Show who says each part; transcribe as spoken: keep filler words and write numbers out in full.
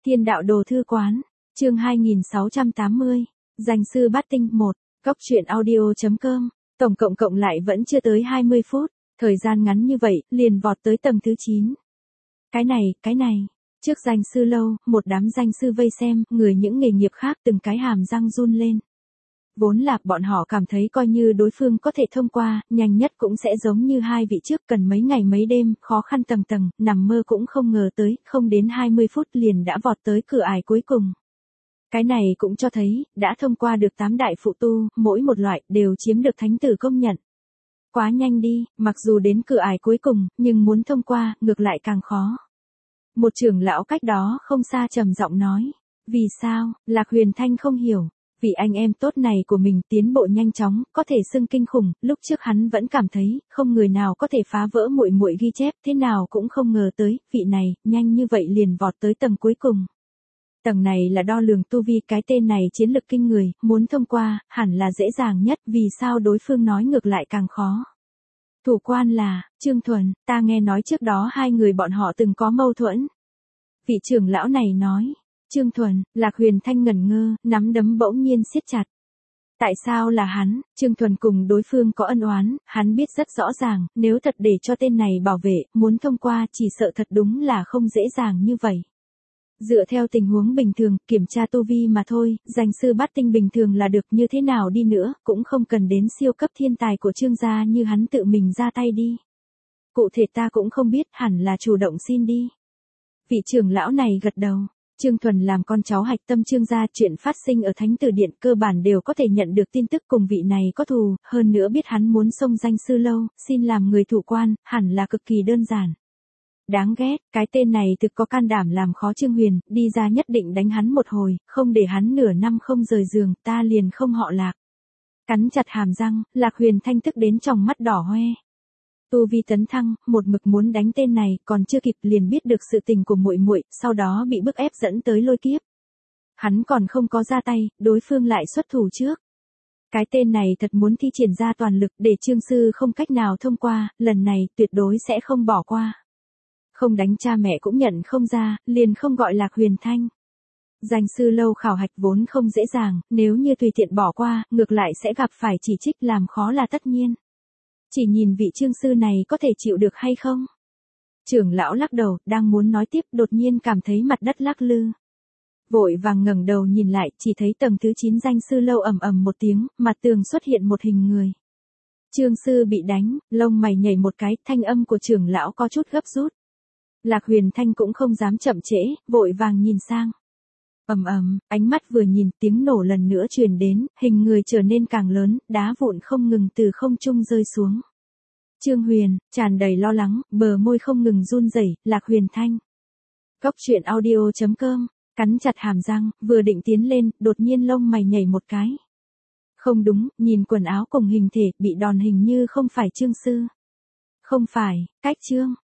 Speaker 1: Thiên đạo đồ thư quán, chương hai nghìn sáu trăm tám mươi, danh sư bát tinh một, góc truyện audio.com, tổng cộng cộng lại vẫn chưa tới hai mươi phút, thời gian ngắn như vậy, liền vọt tới tầng thứ chín. Cái này, cái này, trước danh sư lâu, một đám danh sư vây xem, người những nghề nghiệp khác từng cái hàm răng run lên. Vốn là bọn họ cảm thấy coi như đối phương có thể thông qua, nhanh nhất cũng sẽ giống như hai vị trước cần mấy ngày mấy đêm, khó khăn tầng tầng, nằm mơ cũng không ngờ tới, không đến hai mươi phút liền đã vọt tới cửa ải cuối cùng. Cái này cũng cho thấy, đã thông qua được tám đại phụ tu, mỗi một loại đều chiếm được thánh tử công nhận. Quá nhanh đi, mặc dù đến cửa ải cuối cùng, nhưng muốn thông qua, ngược lại càng khó. Một trưởng lão cách đó không xa trầm giọng nói, vì sao, Lạc Huyền Thanh không hiểu. Vì anh em tốt này của mình tiến bộ nhanh chóng, có thể xưng kinh khủng, lúc trước hắn vẫn cảm thấy, không người nào có thể phá vỡ muội muội ghi chép, thế nào cũng không ngờ tới, vị này, nhanh như vậy liền vọt tới tầng cuối cùng. Tầng này là đo lường tu vi, cái tên này chiến lực kinh người, muốn thông qua, hẳn là dễ dàng nhất, vì sao đối phương nói ngược lại càng khó. Thủ quan là, Trương Thuần, ta nghe nói trước đó hai người bọn họ từng có mâu thuẫn. Vị trưởng lão này nói. Trương Thuần, Lạc Huyền Thanh ngẩn ngơ, nắm đấm bỗng nhiên siết chặt. Tại sao là hắn? Trương Thuần cùng đối phương có ân oán, hắn biết rất rõ ràng, nếu thật để cho tên này bảo vệ, muốn thông qua chỉ sợ thật đúng là không dễ dàng như vậy. Dựa theo tình huống bình thường, kiểm tra tu vi mà thôi, danh sư bát tinh bình thường là được, như thế nào đi nữa, cũng không cần đến siêu cấp thiên tài của Trương gia như hắn tự mình ra tay đi. Cụ thể ta cũng không biết, hẳn là chủ động xin đi. Vị trưởng lão này gật đầu. Trương Thuần làm con cháu hạch tâm Trương gia, chuyện phát sinh ở Thánh Tử Điện cơ bản đều có thể nhận được tin tức cùng vị này có thù, hơn nữa biết hắn muốn xông danh sư lâu, xin làm người thủ quan, hẳn là cực kỳ đơn giản. Đáng ghét, cái tên này thực có can đảm làm khó Trương Huyền, đi ra nhất định đánh hắn một hồi, không để hắn nửa năm không rời giường, ta liền không họ Lạc. Cắn chặt hàm răng, Lạc Huyền Thanh tức đến tròng mắt đỏ hoe. Tu vi tấn thăng, một mực muốn đánh tên này, còn chưa kịp liền biết được sự tình của muội muội, sau đó bị bức ép dẫn tới lôi kiếp. Hắn còn không có ra tay, đối phương lại xuất thủ trước. Cái tên này thật muốn thi triển ra toàn lực để Trương sư không cách nào thông qua, lần này tuyệt đối sẽ không bỏ qua. Không đánh cha mẹ cũng nhận không ra, liền không gọi Lạc Huyền Thanh. Danh sư lâu khảo hạch vốn không dễ dàng, nếu như tùy tiện bỏ qua, ngược lại sẽ gặp phải chỉ trích, làm khó là tất nhiên. Chỉ nhìn vị Trương sư này có thể chịu được hay không? Trưởng lão lắc đầu, đang muốn nói tiếp, đột nhiên cảm thấy mặt đất lắc lư. Vội vàng ngẩng đầu nhìn lại, chỉ thấy tầng thứ chín danh sư lâu ầm ầm một tiếng, mặt tường xuất hiện một hình người. Trương sư bị đánh, lông mày nhảy một cái, thanh âm của trưởng lão có chút gấp rút. Lạc Huyền Thanh cũng không dám chậm trễ, vội vàng nhìn sang. Ầm ầm, ánh mắt vừa nhìn, tiếng nổ lần nữa truyền đến, hình người trở nên càng lớn, đá vụn không ngừng từ không trung rơi xuống. Trương Huyền, tràn đầy lo lắng, bờ môi không ngừng run rẩy, Lạc Huyền Thanh. Góc truyện audio.com, cắn chặt hàm răng, vừa định tiến lên, đột nhiên lông mày nhảy một cái. Không đúng, nhìn quần áo cùng hình thể, bị đòn hình như không phải Trương sư. Không phải, cách Trương,